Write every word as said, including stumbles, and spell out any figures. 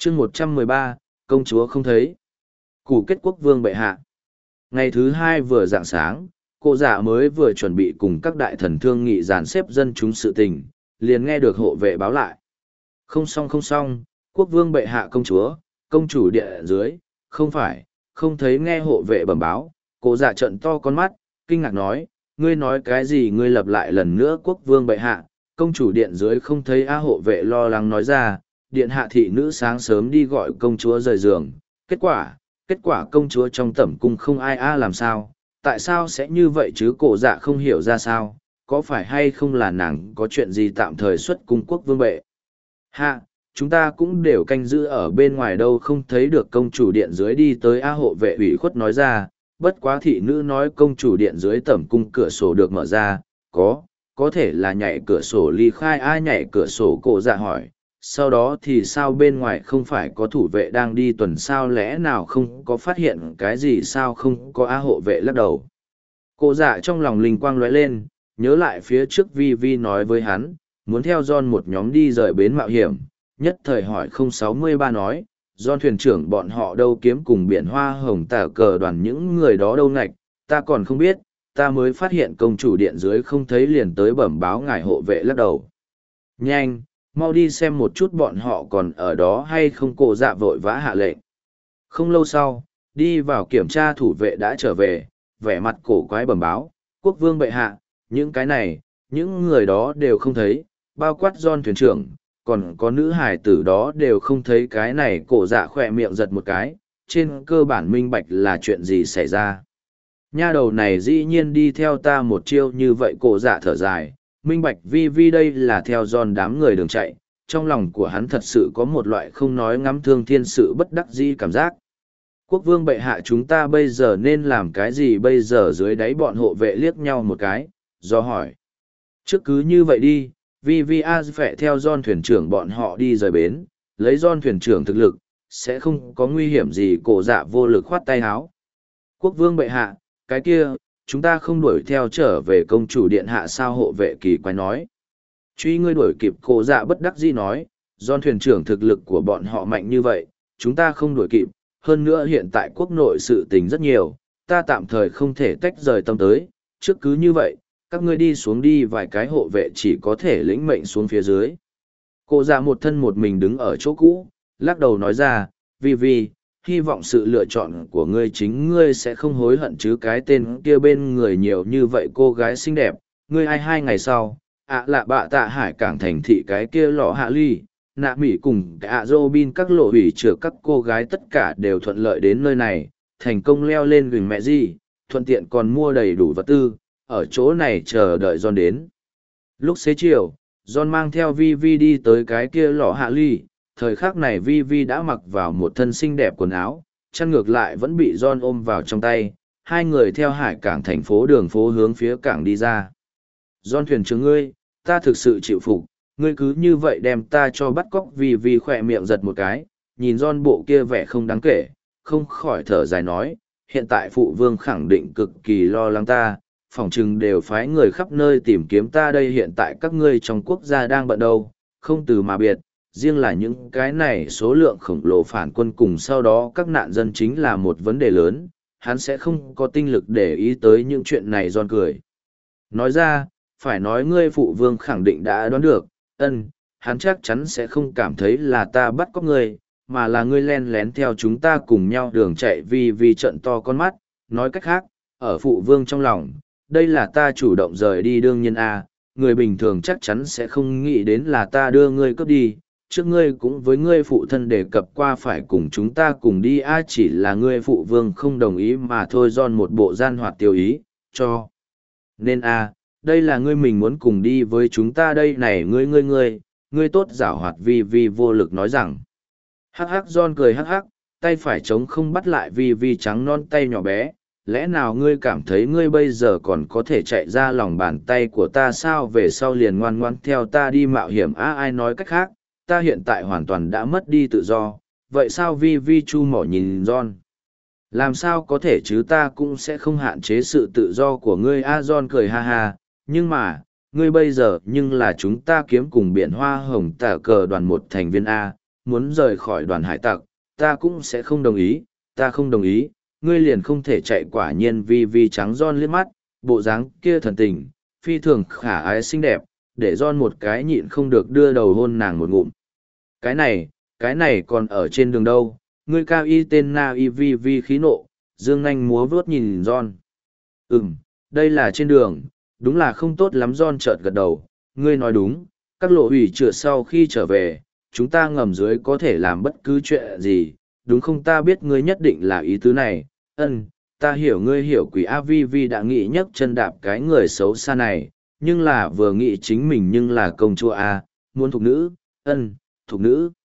chương một trăm mười ba, công chúa không thấy. Củ kết quốc vương bệ hạ. Ngày thứ hai vừa rạng sáng, cô dạ mới vừa chuẩn bị cùng các đại thần thương nghị dàn xếp dân chúng sự tình, liền nghe được hộ vệ báo lại. Không xong không xong, quốc vương bệ hạ công chúa, công chủ địa dưới, không phải, không thấy nghe hộ vệ bẩm báo. Cô dạ trận to con mắt, kinh ngạc nói, ngươi nói cái gì? Ngươi lặp lại lần nữa, quốc vương bệ hạ, công chủ điện dưới không thấy. A hộ vệ lo lắng nói ra, điện hạ thị nữ sáng sớm đi gọi công chúa rời giường, kết quả, kết quả công chúa trong tẩm cung không ai. A làm sao, tại sao sẽ như vậy chứ? Cổ dạ không hiểu ra sao, có phải hay không là nàng có chuyện gì tạm thời xuất cung quốc vương bệ hạ, chúng ta cũng đều canh giữ ở bên ngoài đâu không thấy được công chủ điện dưới đi tới. A hộ vệ ủy khuất nói ra, bất quá thị nữ nói công chủ điện dưới tẩm cung cửa sổ được mở ra, có, có thể là nhảy cửa sổ ly khai. A nhảy cửa sổ? Cổ dạ hỏi, sau đó thì sao? Bên ngoài không phải có thủ vệ đang đi tuần sao, lẽ nào không có phát hiện cái gì sao? Không có. A hộ vệ lắc đầu. Cổ dạ trong lòng linh quang lóe lên, nhớ lại phía trước Vi Vi nói với hắn, muốn theo John một nhóm đi rời bến mạo hiểm, nhất thời hỏi. Không sáu mươi ba nói, John thuyền trưởng bọn họ đâu? Kiếm cùng biển hoa hồng tả cờ đoàn những người đó đâu? Ngạch, ta còn không biết, ta mới phát hiện công chủ điện dưới không thấy liền tới bẩm báo ngài. Hộ vệ lắc đầu. Nhanh, mau đi xem một chút bọn họ còn ở đó hay không. Cổ dạ vội vã hạ lệnh. Không lâu sau, đi vào kiểm tra thủ vệ đã trở về, vẻ mặt cổ quái bẩm báo, quốc vương bệ hạ, những cái này, những người đó đều không thấy, bao quát John thuyền trưởng, còn có nữ hải tử đó đều không thấy. Cái này cổ dạ khỏe miệng giật một cái, trên cơ bản minh bạch là chuyện gì xảy ra. Nha đầu này dĩ nhiên đi theo ta một chiêu như vậy. Cổ dạ thở dài, minh bạch Vi Vi đây là theo John đám người đường chạy, trong lòng của hắn thật sự có một loại không nói ngắm thương thiên sự bất đắc dĩ cảm giác. Quốc vương bệ hạ, chúng ta bây giờ nên làm cái gì bây giờ? Dưới đáy bọn hộ vệ liếc nhau một cái, do hỏi. Trước cứ như vậy đi, Vi Vi A phẹ theo John thuyền trưởng bọn họ đi rời bến, lấy John thuyền trưởng thực lực, sẽ không có nguy hiểm gì. Cổ dạ vô lực khoát tay áo. Quốc vương bệ hạ, cái kia, chúng ta không đuổi theo trở về công chủ điện hạ sao? Hộ vệ kỳ quái nói. Truy ngươi đuổi kịp? Cổ dạ bất đắc dĩ nói, John thuyền trưởng thực lực của bọn họ mạnh như vậy, chúng ta không đuổi kịp. Hơn nữa hiện tại quốc nội sự tình rất nhiều, ta tạm thời không thể tách rời tâm tới. Trước cứ như vậy, các ngươi đi xuống đi. Vài cái hộ vệ chỉ có thể lĩnh mệnh xuống phía dưới. Cổ dạ một thân một mình đứng ở chỗ cũ, lắc đầu nói ra, Vi Vi, hy vọng sự lựa chọn của ngươi chính ngươi sẽ không hối hận chứ. Cái tên kia bên người nhiều như vậy cô gái xinh đẹp, ngươi ai hai ngày sau, ạ lạ bạ tạ hải cảng thành thị cái kia lọ hạ ly, nạ mỹ cùng ạ dô bin các lộ hủy trừ các cô gái tất cả đều thuận lợi đến nơi này, thành công leo lên gừng mẹ gì, thuận tiện còn mua đầy đủ vật tư, ở chỗ này chờ đợi John đến. Lúc xế chiều, John mang theo Vi Vi đi tới cái kia lọ hạ ly. Thời khắc này Vi Vi đã mặc vào một thân xinh đẹp quần áo, chăn ngược lại vẫn bị John ôm vào trong tay. Hai người theo hải cảng thành phố đường phố hướng phía cảng đi ra. John thuyền trưởng ngươi, ta thực sự chịu phục, ngươi cứ như vậy đem ta cho bắt cóc. Vi Vi khỏe miệng giật một cái, nhìn John bộ kia vẻ không đáng kể, không khỏi thở dài nói, hiện tại phụ vương khẳng định cực kỳ lo lắng ta, phỏng chừng đều phái người khắp nơi tìm kiếm ta đây. Hiện tại các ngươi trong quốc gia đang bận đâu, không từ mà biệt, riêng là những cái này số lượng khổng lồ phản quân cùng sau đó các nạn dân chính là một vấn đề lớn, hắn sẽ không có tinh lực để ý tới những chuyện này. John cười nói ra, phải nói ngươi phụ vương khẳng định đã đoán được, ân, hắn chắc chắn sẽ không cảm thấy là ta bắt cóc ngươi, mà là ngươi len lén theo chúng ta cùng nhau đường chạy. Vi Vi trận to con mắt, nói cách khác, ở phụ vương trong lòng, đây là ta chủ động rời đi. Đương nhiên a, người bình thường chắc chắn sẽ không nghĩ đến là ta đưa ngươi cướp đi, trước ngươi cũng với ngươi phụ thân đề cập qua phải cùng chúng ta cùng đi a, chỉ là ngươi phụ vương không đồng ý mà thôi. John một bộ gian hoạt tiêu ý, cho nên a, đây là ngươi mình muốn cùng đi với chúng ta đây này. Ngươi ngươi ngươi, ngươi tốt giảo hoạt. Vi Vi vô lực nói rằng. Hắc hắc. John cười hắc hắc, tay phải trống không bắt lại Vi Vi trắng non tay nhỏ bé. Lẽ nào ngươi cảm thấy ngươi bây giờ còn có thể chạy ra lòng bàn tay của ta sao? Về sau liền ngoan ngoãn theo ta đi mạo hiểm á? Ai nói cách khác, ta hiện tại hoàn toàn đã mất đi tự do. Vậy sao? Vi Vi chu mỏ nhìn John. Làm sao có thể chứ, ta cũng sẽ không hạn chế sự tự do của ngươi a. John cười ha ha, nhưng mà, ngươi bây giờ nhưng là chúng ta kiếm cùng biển hoa hồng tả cờ đoàn một thành viên a. muốn rời khỏi đoàn hải tặc, ta cũng sẽ không đồng ý, ta không đồng ý, ngươi liền không thể chạy. Quả nhiên vi vi trắng John liếc mắt, bộ dáng kia thần tình, phi thường khả ái xinh đẹp, để John một cái nhịn không được đưa đầu hôn nàng một ngụm. Cái này, cái này còn ở trên đường đâu, ngươi cao y tên na y vi vi khí nộ, dương nanh múa vớt nhìn John. Ừm, đây là trên đường, đúng là không tốt lắm. John chợt gật đầu, ngươi nói đúng, các lộ hủy chữa sau khi trở về, chúng ta ngầm dưới có thể làm bất cứ chuyện gì, đúng không? Ta biết ngươi nhất định là ý tứ này. Ân, ta hiểu ngươi hiểu. Quỷ A Vi Vi đã nghĩ nhấc chân đạp cái người xấu xa này, nhưng là vừa nghĩ chính mình nhưng là công chúa A, muốn thục nữ. Ân, thục nữ.